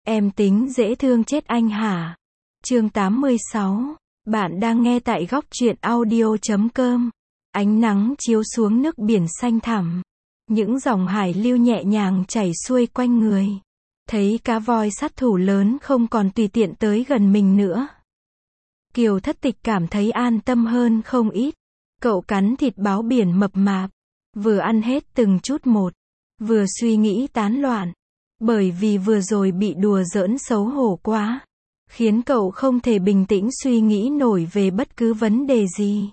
Em tính dễ thương chết anh hả? Chương 86. Bạn đang nghe tại góc truyện audio.com. Ánh nắng chiếu xuống nước biển xanh thẳm. Những dòng hải lưu nhẹ nhàng chảy xuôi quanh người. Thấy cá voi sát thủ lớn không còn tùy tiện tới gần mình nữa. Kiều Thất Tịch cảm thấy an tâm hơn không ít. Cậu cắn thịt báo biển mập mạp. Vừa ăn hết từng chút một. Vừa suy nghĩ tán loạn. Bởi vì vừa rồi bị đùa giỡn xấu hổ quá. Khiến cậu không thể bình tĩnh suy nghĩ nổi về bất cứ vấn đề gì.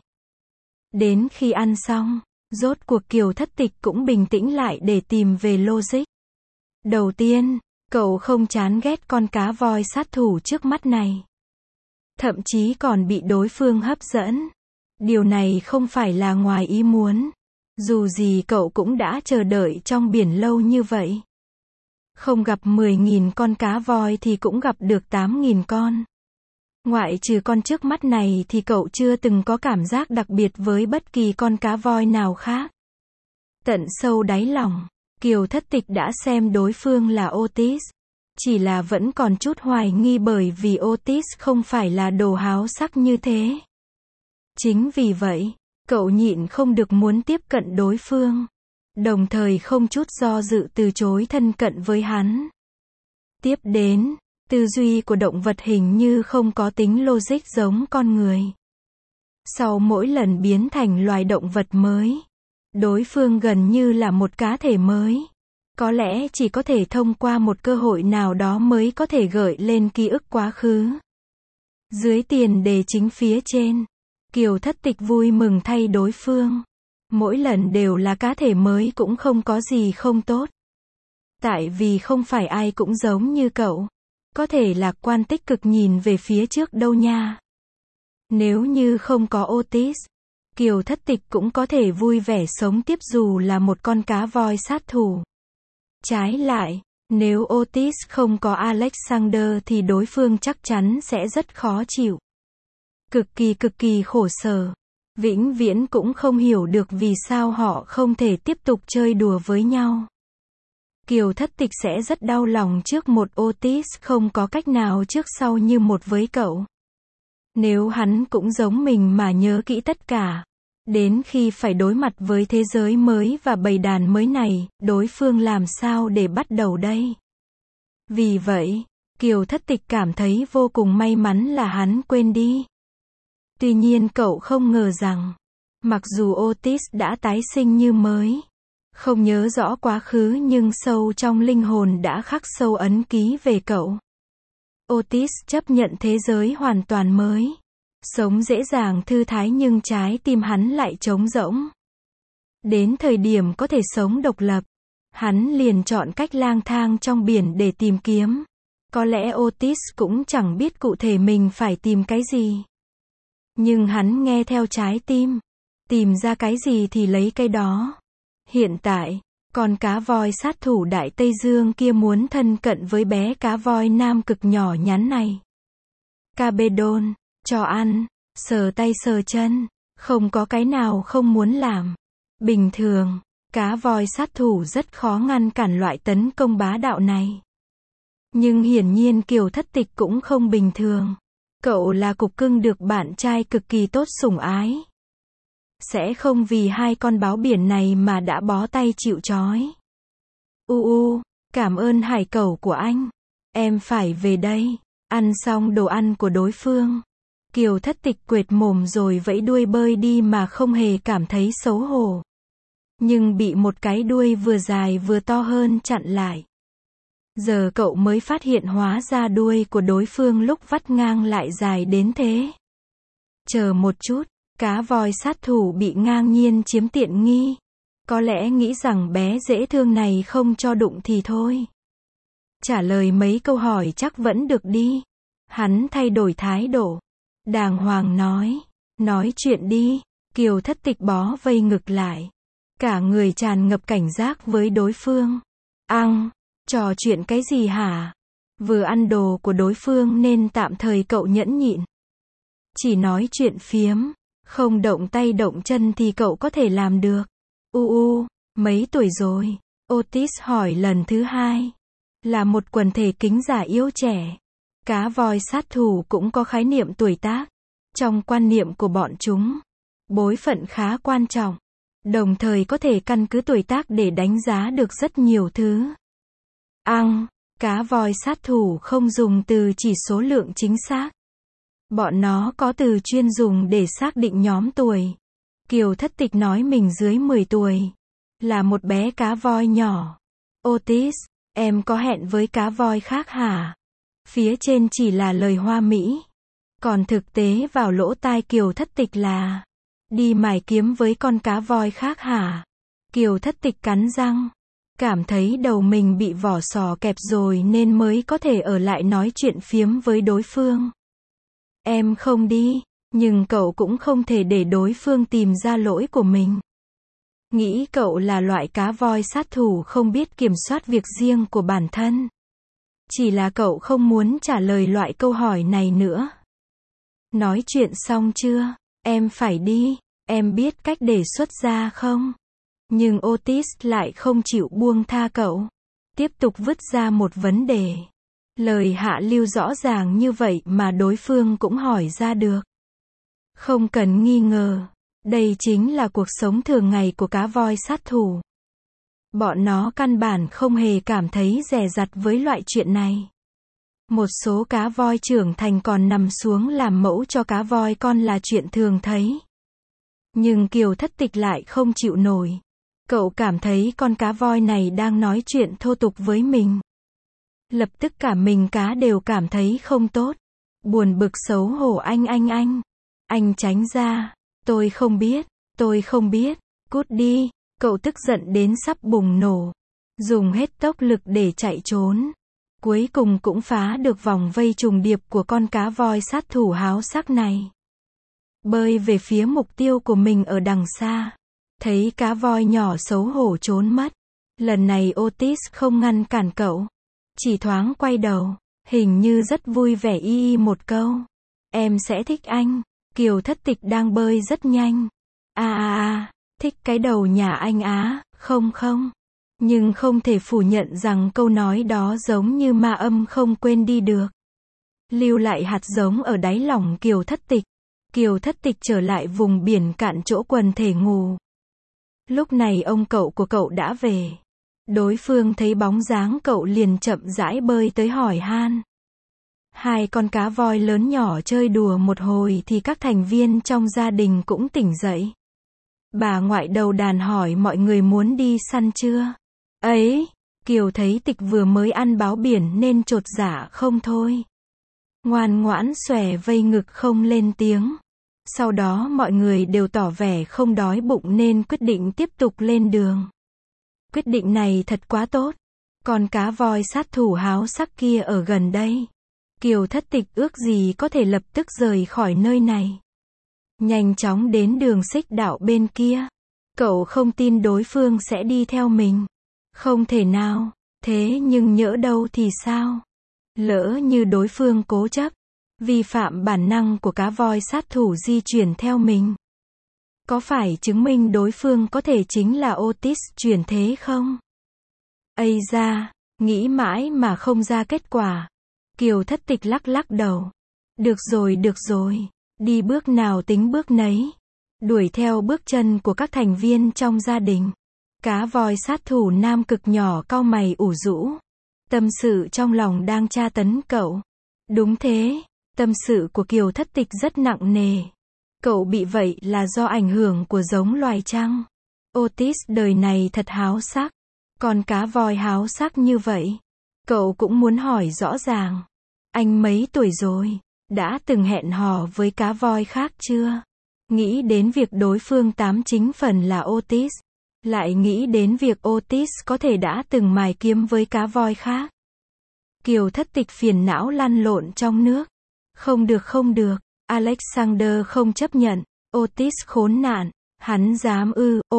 Đến khi ăn xong, rốt cuộc Kiều Thất Tịch cũng bình tĩnh lại để tìm về logic. Đầu tiên, cậu không chán ghét con cá voi sát thủ trước mắt này. Thậm chí còn bị đối phương hấp dẫn. Điều này không phải là ngoài ý muốn. Dù gì cậu cũng đã chờ đợi trong biển lâu như vậy. Không gặp 10.000 con cá voi thì cũng gặp được 8.000 con. Ngoại trừ con trước mắt này thì cậu chưa từng có cảm giác đặc biệt với bất kỳ con cá voi nào khác. Tận sâu đáy lòng, Kiều Thất Tịch đã xem đối phương là Otis. Chỉ là vẫn còn chút hoài nghi bởi vì Otis không phải là đồ háo sắc như thế. Chính vì vậy, cậu nhịn không được muốn tiếp cận đối phương. Đồng thời không chút do dự từ chối thân cận với hắn. Tiếp đến, tư duy của động vật hình như không có tính logic giống con người. Sau mỗi lần biến thành loài động vật mới, đối phương gần như là một cá thể mới. Có lẽ chỉ có thể thông qua một cơ hội nào đó mới có thể gợi lên ký ức quá khứ. Dưới tiền đề chính phía trên, Kiều Thất Tịch vui mừng thay đối phương. Mỗi lần đều là cá thể mới cũng không có gì không tốt. Tại vì không phải ai cũng giống như cậu. Có thể lạc quan tích cực nhìn về phía trước đâu nha. Nếu như không có Otis, Kiều Thất Tịch cũng có thể vui vẻ sống tiếp dù là một con cá voi sát thủ. Trái lại, nếu Otis không có Alexander thì đối phương chắc chắn sẽ rất khó chịu. Cực kỳ khổ sở. Vĩnh viễn cũng không hiểu được vì sao họ không thể tiếp tục chơi đùa với nhau. Kiều Thất Tịch sẽ rất đau lòng trước một Otis không có cách nào trước sau như một với cậu. Nếu hắn cũng giống mình mà nhớ kỹ tất cả. Đến khi phải đối mặt với thế giới mới và bầy đàn mới này, đối phương làm sao để bắt đầu đây? Vì vậy, Kiều Thất Tịch cảm thấy vô cùng may mắn là hắn quên đi. Tuy nhiên cậu không ngờ rằng, mặc dù Otis đã tái sinh như mới, không nhớ rõ quá khứ nhưng sâu trong linh hồn đã khắc sâu ấn ký về cậu. Otis chấp nhận thế giới hoàn toàn mới, sống dễ dàng thư thái nhưng trái tim hắn lại trống rỗng. Đến thời điểm có thể sống độc lập, hắn liền chọn cách lang thang trong biển để tìm kiếm. Có lẽ Otis cũng chẳng biết cụ thể mình phải tìm cái gì. Nhưng hắn nghe theo trái tim. Tìm ra cái gì thì lấy cái đó. Hiện tại, con cá voi sát thủ Đại Tây Dương kia muốn thân cận với bé cá voi nam cực nhỏ nhắn này. Cabedon, cho ăn, sờ tay sờ chân, không có cái nào không muốn làm. Bình thường, cá voi sát thủ rất khó ngăn cản loại tấn công bá đạo này. Nhưng hiển nhiên Kiều Thất Tịch cũng không bình thường. Cậu là cục cưng được bạn trai cực kỳ tốt sủng ái. Sẽ không vì hai con báo biển này mà đã bó tay chịu trói. Cảm ơn hải cẩu của anh. Em phải về đây. Ăn xong đồ ăn của đối phương. Kiều Thất Tịch quệt mồm rồi vẫy đuôi bơi đi mà không hề cảm thấy xấu hổ. Nhưng bị một cái đuôi vừa dài vừa to hơn chặn lại. Giờ cậu mới phát hiện hóa ra đuôi của đối phương lúc vắt ngang lại dài đến thế. Chờ một chút, cá voi sát thủ bị ngang nhiên chiếm tiện nghi. Có lẽ nghĩ rằng bé dễ thương này không cho đụng thì thôi. Trả lời mấy câu hỏi chắc vẫn được đi. Hắn thay đổi thái độ. Đàng hoàng nói chuyện đi. Kiều Thất Tịch bó vây ngực lại. Cả người tràn ngập cảnh giác với đối phương. Trò chuyện cái gì hả? Vừa ăn đồ của đối phương nên tạm thời cậu nhẫn nhịn. Chỉ nói chuyện phiếm, không động tay động chân thì cậu có thể làm được. Mấy tuổi rồi? Otis hỏi lần thứ hai. là một quần thể kính giả yếu trẻ. Cá voi sát thủ cũng có khái niệm tuổi tác. Trong quan niệm của bọn chúng, bối phận khá quan trọng, đồng thời có thể căn cứ tuổi tác để đánh giá được rất nhiều thứ. Cá voi sát thủ không dùng từ chỉ số lượng chính xác. Bọn nó có từ chuyên dùng để xác định nhóm tuổi. Kiều Thất Tịch nói mình dưới 10 tuổi. Là một bé cá voi nhỏ. Otis, em có hẹn với cá voi khác hả? Phía trên chỉ là lời hoa mỹ. Còn thực tế vào lỗ tai Kiều Thất Tịch là đi mài kiếm với con cá voi khác hả? Kiều Thất Tịch cắn răng. Cảm thấy đầu mình bị vỏ sò kẹp rồi nên mới có thể ở lại nói chuyện phiếm với đối phương. Em không đi, nhưng cậu cũng không thể để đối phương tìm ra lỗi của mình. Nghĩ cậu là loại cá voi sát thủ không biết kiểm soát việc riêng của bản thân. Chỉ là cậu không muốn trả lời loại câu hỏi này nữa. Nói chuyện xong chưa? Em phải đi. Em biết cách đề xuất ra không? Nhưng Otis lại không chịu buông tha cậu. Tiếp tục vứt ra một vấn đề. Lời hạ lưu rõ ràng như vậy mà đối phương cũng hỏi ra được. Không cần nghi ngờ. Đây chính là cuộc sống thường ngày của cá voi sát thủ. Bọn nó căn bản không hề cảm thấy dè dặt với loại chuyện này. Một số cá voi trưởng thành còn nằm xuống làm mẫu cho cá voi con là chuyện thường thấy. Nhưng Kiều Thất Tịch lại không chịu nổi. Cậu cảm thấy con cá voi này đang nói chuyện thô tục với mình. Lập tức cả mình cá đều cảm thấy không tốt. Buồn bực xấu hổ anh. Anh tránh ra. Tôi không biết. Cút đi. Cậu tức giận đến sắp bùng nổ. Dùng hết tốc lực để chạy trốn. Cuối cùng cũng phá được vòng vây trùng điệp của con cá voi sát thủ háo sắc này. Bơi về phía mục tiêu của mình ở đằng xa. Thấy cá voi nhỏ xấu hổ trốn mất. Lần này Otis không ngăn cản cậu. Chỉ thoáng quay đầu. Hình như rất vui vẻ y một câu. Em sẽ thích anh. Kiều Thất Tịch đang bơi rất nhanh. Thích cái đầu nhà anh á, không. Nhưng không thể phủ nhận rằng câu nói đó giống như ma âm không quên đi được. Lưu lại hạt giống ở đáy lòng Kiều Thất Tịch. Kiều Thất Tịch trở lại vùng biển cạn chỗ quần thể ngủ. Lúc này ông cậu của cậu đã về. Đối phương thấy bóng dáng cậu liền chậm rãi bơi tới hỏi han. Hai con cá voi lớn nhỏ chơi đùa một hồi thì các thành viên trong gia đình cũng tỉnh dậy. Bà ngoại đầu đàn hỏi mọi người muốn đi săn chưa? Ấy, Kiều thấy Tịch vừa mới ăn báo biển nên chột dạ không thôi. Ngoan ngoãn xòe vây ngực không lên tiếng. Sau đó mọi người đều tỏ vẻ không đói bụng nên quyết định tiếp tục lên đường. Quyết định này thật quá tốt. Con cá voi sát thủ háo sắc kia ở gần đây. Kiều Thất Tịch ước gì có thể lập tức rời khỏi nơi này. Nhanh chóng đến đường xích đạo bên kia. Cậu không tin đối phương sẽ đi theo mình. Không thể nào. Thế nhưng nhỡ đâu thì sao? Lỡ như đối phương cố chấp, vi phạm bản năng của cá voi sát thủ di chuyển theo mình. Có phải chứng minh đối phương có thể chính là Otis chuyển thế không? Ây da, nghĩ mãi mà không ra kết quả. Kiều Thất Tịch lắc đầu. Được rồi. Đi bước nào tính bước nấy. Đuổi theo bước chân của các thành viên trong gia đình. Cá voi sát thủ nam cực nhỏ cau mày ủ rũ. Tâm sự trong lòng đang tra tấn cậu. Đúng thế, tâm sự của Kiều Thất Tịch rất nặng nề. Cậu bị vậy là do ảnh hưởng của giống loài chăng? Otis đời này thật háo sắc. Con cá voi háo sắc như vậy. Cậu cũng muốn hỏi rõ ràng. Anh mấy tuổi rồi? Đã từng hẹn hò với cá voi khác chưa? Nghĩ đến việc đối phương tám chính phần là Otis. Lại nghĩ đến việc Otis có thể đã từng mài kiếm với cá voi khác. Kiều Thất Tịch phiền não lăn lộn trong nước. Không được. Alexander không chấp nhận. Otis khốn nạn. Hắn dám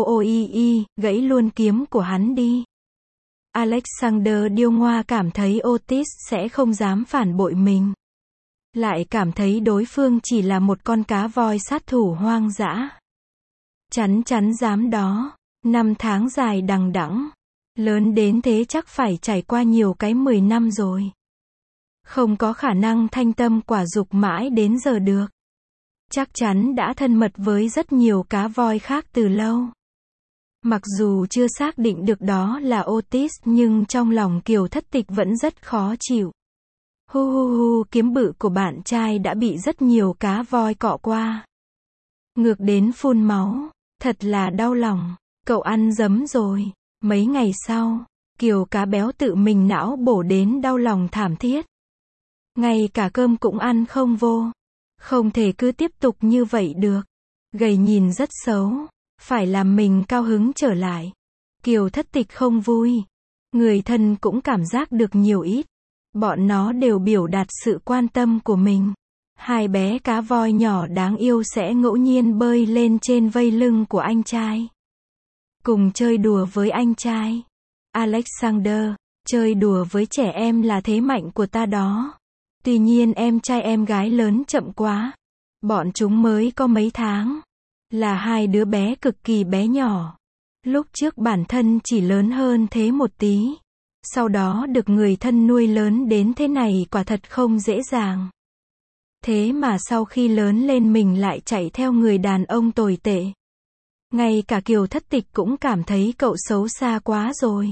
gãy luôn kiếm của hắn đi. Alexander điêu ngoa cảm thấy Otis sẽ không dám phản bội mình. Lại cảm thấy đối phương chỉ là một con cá voi sát thủ hoang dã. Chắn dám đó. 5 tháng dài đằng đẵng. Lớn đến thế chắc phải trải qua nhiều cái 10 năm rồi. Không có khả năng thanh tâm quả dục mãi đến giờ được. Chắc chắn đã thân mật với rất nhiều cá voi khác từ lâu. Mặc dù chưa xác định được đó là Otis nhưng trong lòng Kiều Thất Tịch vẫn rất khó chịu. Hu hu hu, kiếm bự của bạn trai đã bị rất nhiều cá voi cọ qua. Ngược đến phun máu. Thật là đau lòng. Cậu ăn dấm rồi. Mấy ngày sau, Kiều cá béo tự mình não bổ đến đau lòng thảm thiết. Ngay cả cơm cũng ăn không vô. Không thể cứ tiếp tục như vậy được. Gầy nhìn rất xấu. Phải làm mình cao hứng trở lại. Kiều Thất Tịch không vui. Người thân cũng cảm giác được nhiều ít. Bọn nó đều biểu đạt sự quan tâm của mình. Hai bé cá voi nhỏ đáng yêu sẽ ngẫu nhiên bơi lên trên vây lưng của anh trai. Cùng chơi đùa với anh trai. Alexander, chơi đùa với trẻ em là thế mạnh của ta đó. Tuy nhiên em trai em gái lớn chậm quá. Bọn chúng mới có mấy tháng. Là hai đứa bé cực kỳ bé nhỏ. Lúc trước bản thân chỉ lớn hơn thế một tí. Sau đó được người thân nuôi lớn đến thế này quả thật không dễ dàng. Thế mà sau khi lớn lên mình lại chạy theo người đàn ông tồi tệ. Ngay cả Kiều Thất Tịch cũng cảm thấy cậu xấu xa quá rồi.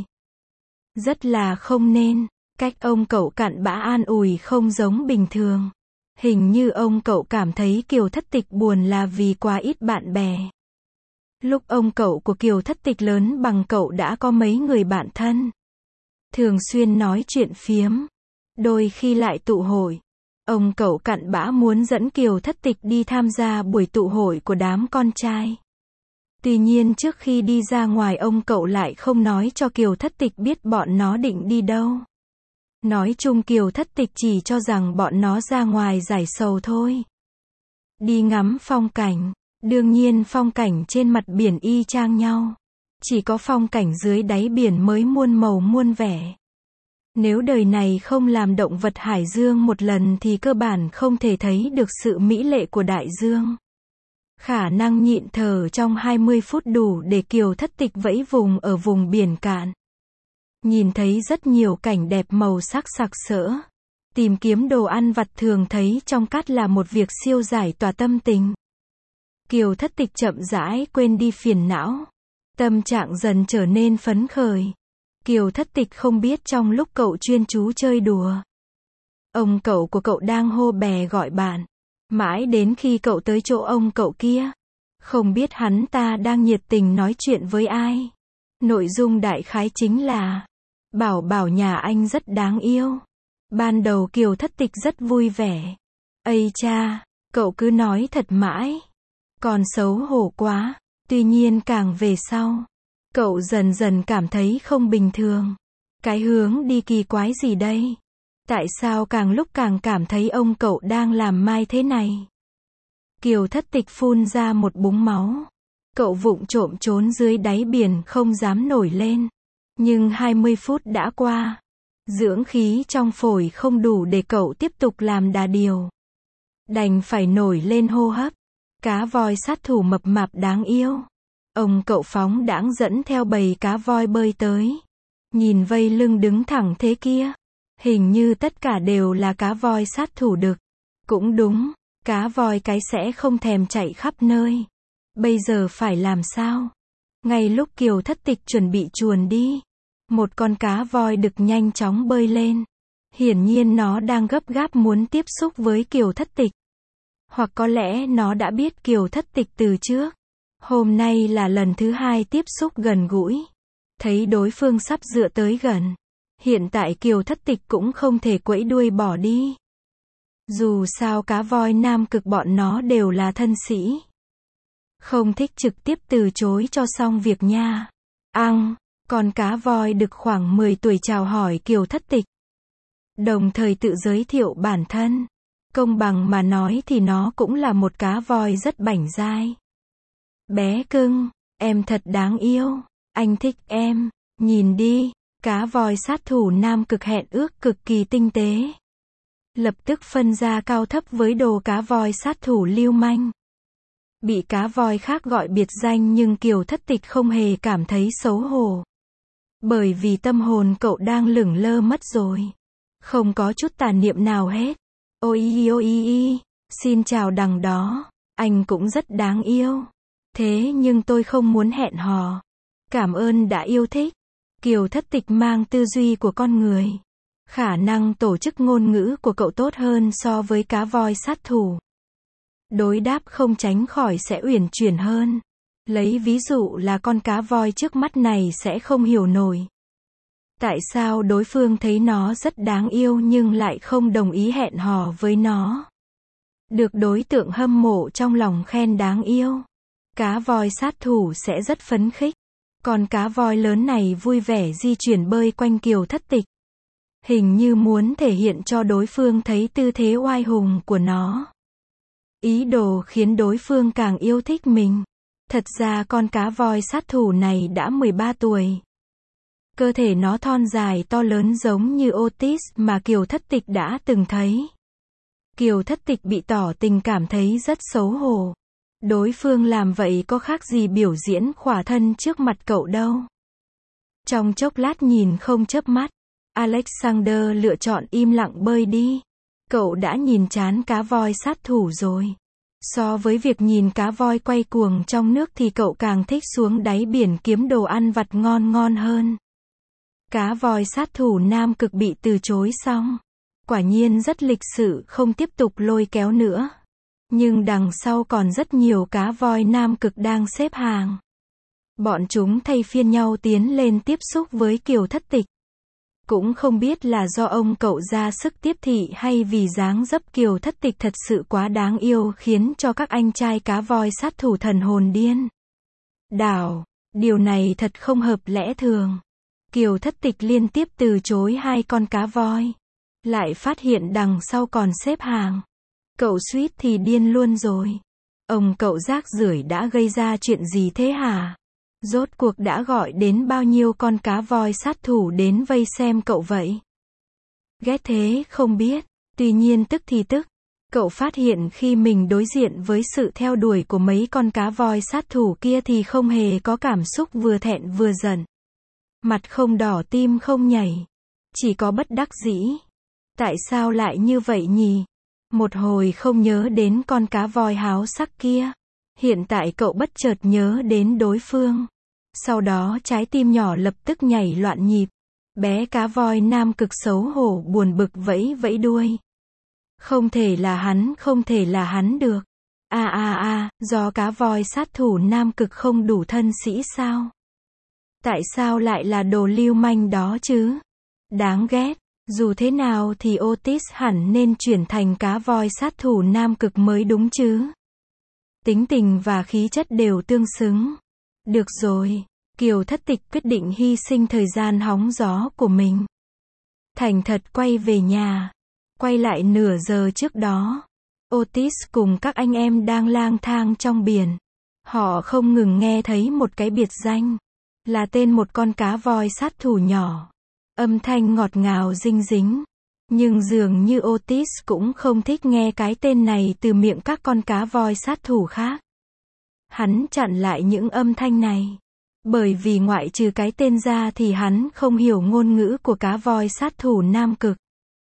Rất là không nên. Cách ông cậu cặn bã an ủi không giống bình thường. Hình như ông cậu cảm thấy Kiều Thất Tịch buồn là vì quá ít bạn bè. Lúc ông cậu của Kiều Thất Tịch lớn bằng cậu đã có mấy người bạn thân. Thường xuyên nói chuyện phiếm. Đôi khi lại tụ hội. Ông cậu cặn bã muốn dẫn Kiều Thất Tịch đi tham gia buổi tụ hội của đám con trai. Tuy nhiên trước khi đi ra ngoài ông cậu lại không nói cho Kiều Thất Tịch biết bọn nó định đi đâu. Nói chung Kiều Thất Tịch chỉ cho rằng bọn nó ra ngoài giải sầu thôi. Đi ngắm phong cảnh. Đương nhiên phong cảnh trên mặt biển y chang nhau. Chỉ có phong cảnh dưới đáy biển mới muôn màu muôn vẻ. Nếu đời này không làm động vật hải dương một lần thì cơ bản không thể thấy được sự mỹ lệ của đại dương. Khả năng nhịn thở trong 20 phút đủ để Kiều Thất Tịch vẫy vùng ở vùng biển cạn. Nhìn thấy rất nhiều cảnh đẹp màu sắc sặc sỡ. Tìm kiếm đồ ăn vặt thường thấy trong cát là một việc siêu giải tỏa tâm tình. Kiều Thất Tịch chậm rãi quên đi phiền não. Tâm trạng dần trở nên phấn khởi. Kiều Thất Tịch không biết trong lúc cậu chuyên chú chơi đùa. Ông cậu của cậu đang hô bè gọi bạn. Mãi đến khi cậu tới chỗ ông cậu kia. Không biết hắn ta đang nhiệt tình nói chuyện với ai. Nội dung đại khái chính là Bảo Bảo nhà anh rất đáng yêu. Ban đầu Kiều Thất Tịch rất vui vẻ. Ây cha, cậu cứ nói thật mãi. Còn xấu hổ quá. Tuy nhiên càng về sau, cậu dần dần cảm thấy không bình thường. Cái hướng đi kỳ quái gì đây? Tại sao càng lúc càng cảm thấy ông cậu đang làm mai thế này? Kiều Thất Tịch phun ra một búng máu. Cậu vụng trộm trốn dưới đáy biển không dám nổi lên. Nhưng 20 phút đã qua. Dưỡng khí trong phổi không đủ để cậu tiếp tục làm đà điều. Đành phải nổi lên hô hấp. Cá voi sát thủ mập mạp đáng yêu. Ông cậu phóng đãng dẫn theo bầy cá voi bơi tới. Nhìn vây lưng đứng thẳng thế kia. Hình như tất cả đều là cá voi sát thủ đực. Cũng đúng, cá voi cái sẽ không thèm chạy khắp nơi. Bây giờ phải làm sao? Ngay lúc Kiều Thất Tịch chuẩn bị chuồn đi. Một con cá voi đực nhanh chóng bơi lên. Hiển nhiên nó đang gấp gáp muốn tiếp xúc với Kiều Thất Tịch. Hoặc có lẽ nó đã biết Kiều Thất Tịch từ trước. Hôm nay là lần thứ hai tiếp xúc gần gũi. Thấy đối phương sắp dựa tới gần. Hiện tại Kiều Thất Tịch cũng không thể quẫy đuôi bỏ đi. Dù sao cá voi Nam Cực bọn nó đều là thân sĩ. Không thích trực tiếp từ chối cho xong việc nha. Con cá voi đực khoảng 10 tuổi chào hỏi Kiều Thất Tịch. Đồng thời tự giới thiệu bản thân. Công bằng mà nói thì nó cũng là một cá voi rất bảnh dai. Bé cưng, em thật đáng yêu. Anh thích em. Nhìn đi, cá voi sát thủ Nam Cực hẹn ước cực kỳ tinh tế. Lập tức phân ra cao thấp với đồ cá voi sát thủ lưu manh. Bị cá voi khác gọi biệt danh nhưng Kiều Thất Tịch không hề cảm thấy xấu hổ. Bởi vì tâm hồn cậu đang lửng lơ mất rồi. Không có chút tà niệm nào hết. Ôi, xin chào đằng đó. Anh cũng rất đáng yêu. Thế nhưng tôi không muốn hẹn hò. Cảm ơn đã yêu thích. Kiều Thất Tịch mang tư duy của con người. Khả năng tổ chức ngôn ngữ của cậu tốt hơn so với cá voi sát thủ. Đối đáp không tránh khỏi sẽ uyển chuyển hơn. Lấy ví dụ là con cá voi trước mắt này sẽ không hiểu nổi. Tại sao đối phương thấy nó rất đáng yêu nhưng lại không đồng ý hẹn hò với nó? Được đối tượng hâm mộ trong lòng khen đáng yêu. Cá voi sát thủ sẽ rất phấn khích. Còn cá voi lớn này vui vẻ di chuyển bơi quanh Kiều Thất Tịch. Hình như muốn thể hiện cho đối phương thấy tư thế oai hùng của nó. Ý đồ khiến đối phương càng yêu thích mình. Thật ra con cá voi sát thủ này đã 13 tuổi. Cơ thể nó thon dài to lớn giống như Otis mà Kiều Thất Tịch đã từng thấy. Kiều Thất Tịch bị tỏ tình cảm thấy rất xấu hổ. Đối phương làm vậy có khác gì biểu diễn khỏa thân trước mặt cậu đâu. Trong chốc lát nhìn không chớp mắt, Alexander lựa chọn im lặng bơi đi. Cậu đã nhìn chán cá voi sát thủ rồi. So với việc nhìn cá voi quay cuồng trong nước thì cậu càng thích xuống đáy biển kiếm đồ ăn vặt ngon ngon hơn. Cá voi sát thủ Nam Cực bị từ chối xong. Quả nhiên rất lịch sự, không tiếp tục lôi kéo nữa. Nhưng đằng sau còn rất nhiều cá voi Nam Cực đang xếp hàng. Bọn chúng thay phiên nhau tiến lên tiếp xúc với Kiều Thất Tịch. Cũng không biết là do ông cậu ra sức tiếp thị hay vì dáng dấp Kiều Thất Tịch thật sự quá đáng yêu khiến cho các anh trai cá voi sát thủ thần hồn điên đảo. Điều này thật không hợp lẽ thường. Kiều Thất Tịch liên tiếp từ chối hai con cá voi. Lại phát hiện đằng sau còn xếp hàng. Cậu suýt thì điên luôn rồi. Ông cậu rác rưởi đã gây ra chuyện gì thế hả? Rốt cuộc đã gọi đến bao nhiêu con cá voi sát thủ đến vây xem cậu vậy? Ghét thế không biết. Tuy nhiên tức thì tức. Cậu phát hiện khi mình đối diện với sự theo đuổi của mấy con cá voi sát thủ kia thì không hề có cảm xúc vừa thẹn vừa giận. Mặt không đỏ tim không nhảy. Chỉ có bất đắc dĩ. Tại sao lại như vậy nhỉ? Một hồi không nhớ đến con cá voi háo sắc kia. Hiện tại cậu bất chợt nhớ đến đối phương. Sau đó trái tim nhỏ lập tức nhảy loạn nhịp. Bé cá voi Nam Cực xấu hổ buồn bực vẫy vẫy đuôi. Không thể là hắn được. Do cá voi sát thủ Nam Cực không đủ thân sĩ sao? Tại sao lại là đồ lưu manh đó chứ? Đáng ghét. Dù thế nào thì Otis hẳn nên chuyển thành cá voi sát thủ Nam Cực mới đúng chứ. Tính tình và khí chất đều tương xứng. Được rồi, Kiều Thất Tịch quyết định hy sinh thời gian hóng gió của mình. Thành thật quay về nhà. Quay lại nửa giờ trước đó. Otis cùng các anh em đang lang thang trong biển. Họ không ngừng nghe thấy một cái biệt danh. Là tên một con cá voi sát thủ nhỏ. Âm thanh ngọt ngào dinh dính. Nhưng dường như Otis cũng không thích nghe cái tên này từ miệng các con cá voi sát thủ khác. Hắn chặn lại những âm thanh này. Bởi vì ngoại trừ cái tên ra thì hắn không hiểu ngôn ngữ của cá voi sát thủ Nam Cực.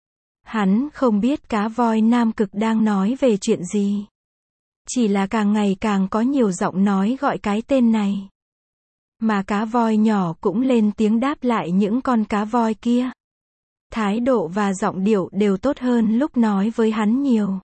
Hắn không biết cá voi Nam Cực đang nói về chuyện gì. Chỉ là càng ngày càng có nhiều giọng nói gọi cái tên này. Mà cá voi nhỏ cũng lên tiếng đáp lại những con cá voi kia. Thái độ và giọng điệu đều tốt hơn lúc nói với hắn nhiều.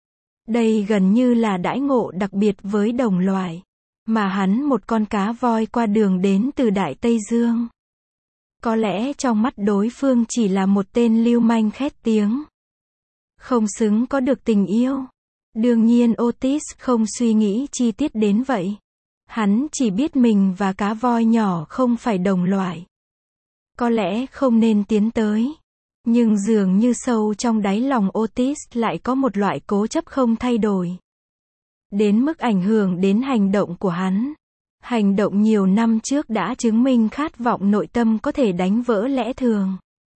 Đây gần như là đãi ngộ đặc biệt với đồng loại. Mà hắn một con cá voi qua đường đến từ Đại Tây Dương. Có lẽ trong mắt đối phương chỉ là một tên lưu manh khét tiếng. Không xứng có được tình yêu. Đương nhiên Otis không suy nghĩ chi tiết đến vậy. Hắn chỉ biết mình và cá voi nhỏ không phải đồng loại. Có lẽ không nên tiến tới. Nhưng dường như sâu trong đáy lòng Otis lại có một loại cố chấp không thay đổi. Đến mức ảnh hưởng đến hành động của hắn. Hành động nhiều năm trước đã chứng minh khát vọng nội tâm có thể đánh vỡ lẽ thường.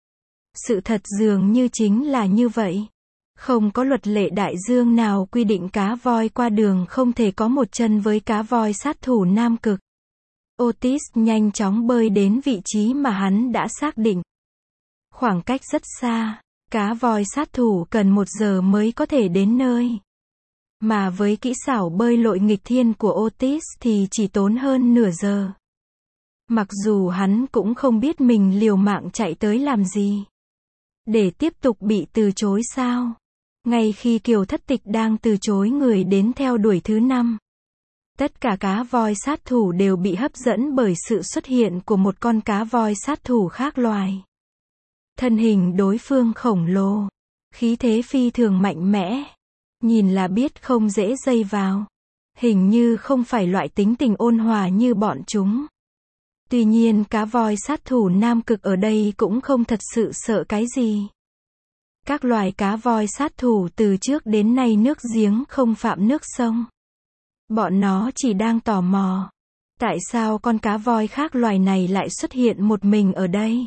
Sự thật dường như chính là như vậy. Không có luật lệ đại dương nào quy định cá voi qua đường không thể có một chân với cá voi sát thủ Nam Cực. Otis nhanh chóng bơi đến vị trí mà hắn đã xác định. Khoảng cách rất xa, cá voi sát thủ cần 1 giờ mới có thể đến nơi. Mà với kỹ xảo bơi lội nghịch thiên của Otis thì chỉ tốn hơn nửa giờ. Mặc dù hắn cũng không biết mình liều mạng chạy tới làm gì. Để tiếp tục bị từ chối sao? Ngay khi Kiều Thất Tịch đang từ chối người đến theo đuổi thứ 5. Tất cả cá voi sát thủ đều bị hấp dẫn bởi sự xuất hiện của một con cá voi sát thủ khác loài. Thân hình đối phương khổng lồ, khí thế phi thường mạnh mẽ. Nhìn là biết không dễ dây vào. Hình như không phải loại tính tình ôn hòa như bọn chúng. Tuy nhiên cá voi sát thủ Nam Cực ở đây cũng không thật sự sợ cái gì. Các loài cá voi sát thủ từ trước đến nay nước giếng không phạm nước sông. Bọn nó chỉ đang tò mò. Tại sao con cá voi khác loài này lại xuất hiện một mình ở đây?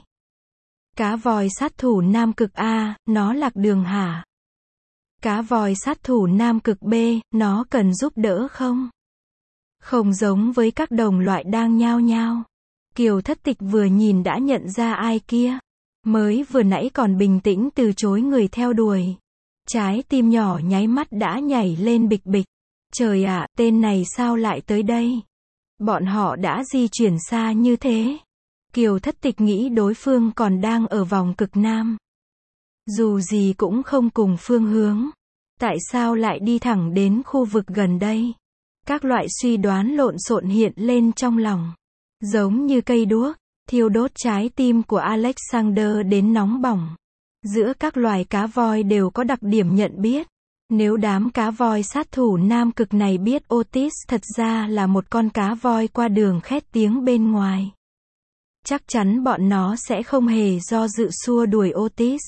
Cá voi sát thủ Nam Cực A, nó lạc đường hả? Cá voi sát thủ Nam Cực B, nó cần giúp đỡ không? Không giống với các đồng loại đang nhao nhao. Kiều Thất Tịch vừa nhìn đã nhận ra ai kia. Mới vừa nãy còn bình tĩnh từ chối người theo đuổi. Trái tim nhỏ nháy mắt đã nhảy lên bịch bịch. Trời ạ, tên này sao lại tới đây? Bọn họ đã di chuyển xa như thế. Kiều Thất Tịch nghĩ đối phương còn đang ở vòng cực Nam. Dù gì cũng không cùng phương hướng. Tại sao lại đi thẳng đến khu vực gần đây? Các loại suy đoán lộn xộn hiện lên trong lòng. Giống như cây đuốc, thiêu đốt trái tim của Alexander đến nóng bỏng. Giữa các loài cá voi đều có đặc điểm nhận biết. Nếu đám cá voi sát thủ Nam Cực này biết Otis thật ra là một con cá voi qua đường khét tiếng bên ngoài, chắc chắn bọn nó sẽ không hề do dự xua đuổi Otis.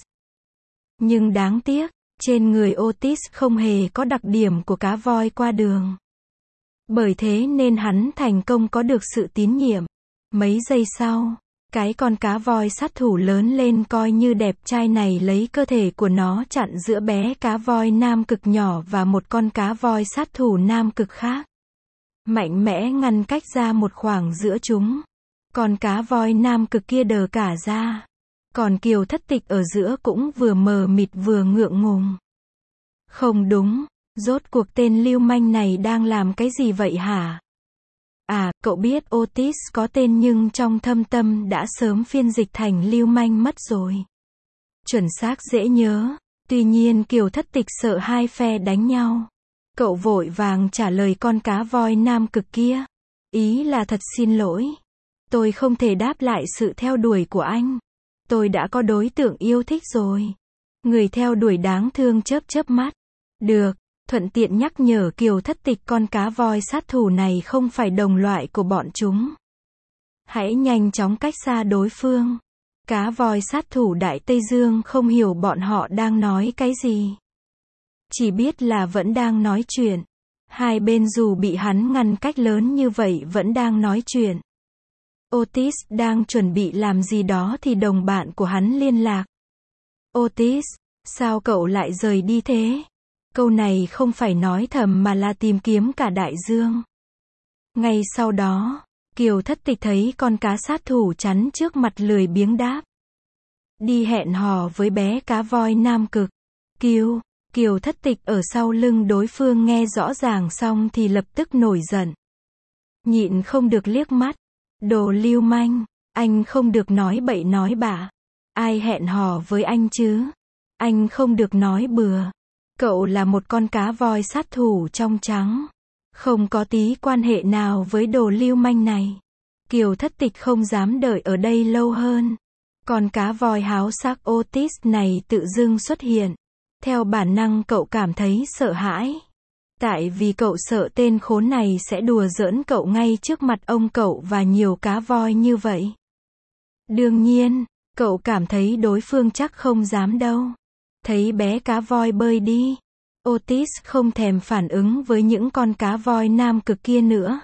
Nhưng đáng tiếc, trên người Otis không hề có đặc điểm của cá voi qua đường. Bởi thế nên hắn thành công có được sự tín nhiệm. Mấy giây sau, cái con cá voi sát thủ lớn lên coi như đẹp trai này lấy cơ thể của nó chặn giữa bé cá voi Nam Cực nhỏ và một con cá voi sát thủ Nam Cực khác. Mạnh mẽ ngăn cách ra một khoảng giữa chúng. Con cá voi Nam Cực kia đờ cả ra. Còn Kiều Thất Tịch ở giữa cũng vừa mờ mịt vừa ngượng ngùng. Không đúng, rốt cuộc tên lưu manh này đang làm cái gì vậy hả? À, cậu biết Otis có tên nhưng trong thâm tâm đã sớm phiên dịch thành lưu manh mất rồi. Chuẩn xác dễ nhớ, tuy nhiên Kiều Thất Tịch sợ hai phe đánh nhau. Cậu vội vàng trả lời con cá voi Nam Cực kia. Ý là thật xin lỗi. Tôi không thể đáp lại sự theo đuổi của anh. Tôi đã có đối tượng yêu thích rồi. Người theo đuổi đáng thương chớp chớp mắt. Được, thuận tiện nhắc nhở Kiều Thất Tịch con cá voi sát thủ này không phải đồng loại của bọn chúng. Hãy nhanh chóng cách xa đối phương. Cá voi sát thủ Đại Tây Dương không hiểu bọn họ đang nói cái gì. Chỉ biết là vẫn đang nói chuyện. Hai bên dù bị hắn ngăn cách lớn như vậy vẫn đang nói chuyện. Otis đang chuẩn bị làm gì đó thì đồng bạn của hắn liên lạc. Otis, sao cậu lại rời đi thế? Câu này không phải nói thầm mà là tìm kiếm cả đại dương. Ngay sau đó, Kiều Thất Tịch thấy con cá sát thủ chắn trước mặt lười biếng đáp. Đi hẹn hò với bé cá voi Nam Cực. Kiều Thất Tịch ở sau lưng đối phương nghe rõ ràng xong thì lập tức nổi giận. Nhịn không được liếc mắt. Đồ lưu manh, anh không được nói bậy nói bạ. Ai hẹn hò với anh chứ? Anh không được nói bừa. Cậu là một con cá voi sát thủ trong trắng. Không có tí quan hệ nào với đồ lưu manh này. Kiều Thất Tịch không dám đợi ở đây lâu hơn. Con cá voi háo sắc Otis này tự dưng xuất hiện. Theo bản năng cậu cảm thấy sợ hãi. Tại vì cậu sợ tên khốn này sẽ đùa giỡn cậu ngay trước mặt ông cậu và nhiều cá voi như vậy. Đương nhiên, cậu cảm thấy đối phương chắc không dám đâu. Thấy bé cá voi bơi đi. Otis không thèm phản ứng với những con cá voi Nam Cực kia nữa.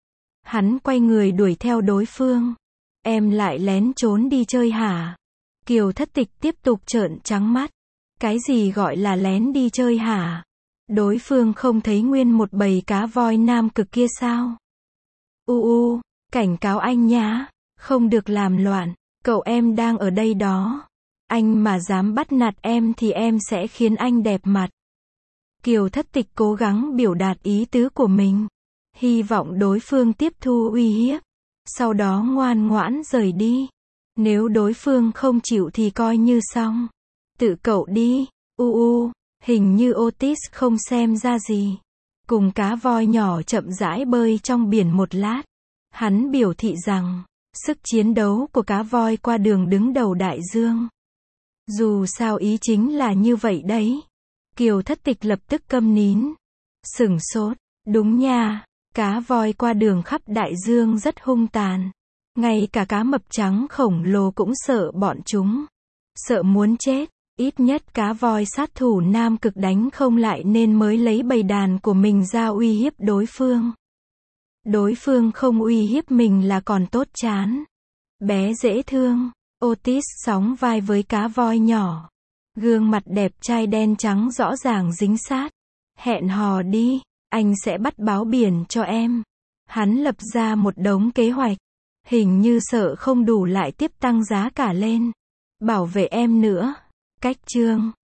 Hắn quay người đuổi theo đối phương. Em lại lén trốn đi chơi hả? Kiều Thất Tịch tiếp tục trợn trắng mắt. Cái gì gọi là lén đi chơi hả? Đối phương không thấy nguyên một bầy cá voi Nam Cực kia sao? Cảnh cáo anh nhá, không được làm loạn, cậu em đang ở đây đó. Anh mà dám bắt nạt em thì em sẽ khiến anh đẹp mặt. Kiều Thất Tịch cố gắng biểu đạt ý tứ của mình, hy vọng đối phương tiếp thu uy hiếp, sau đó ngoan ngoãn rời đi. Nếu đối phương không chịu thì coi như xong. Tự cậu đi, hình như Otis không xem ra gì. Cùng cá voi nhỏ chậm rãi bơi trong biển một lát. Hắn biểu thị rằng, sức chiến đấu của cá voi qua đường đứng đầu đại dương. Dù sao ý chính là như vậy đấy. Kiều Thất Tịch lập tức câm nín. Sửng sốt, đúng nha, cá voi qua đường khắp đại dương rất hung tàn. Ngay cả cá mập trắng khổng lồ cũng sợ bọn chúng. Sợ muốn chết, ít nhất cá voi sát thủ Nam Cực đánh không lại nên mới lấy bầy đàn của mình ra uy hiếp đối phương. Đối phương không uy hiếp mình là còn tốt chán. Bé dễ thương, Otis sóng vai với cá voi nhỏ. Gương mặt đẹp trai đen trắng rõ ràng dính sát. Hẹn hò đi, anh sẽ bắt báo biển cho em. Hắn lập ra một đống kế hoạch. Hình như sợ không đủ lại tiếp tăng giá cả lên. Bảo vệ em nữa. Cách chương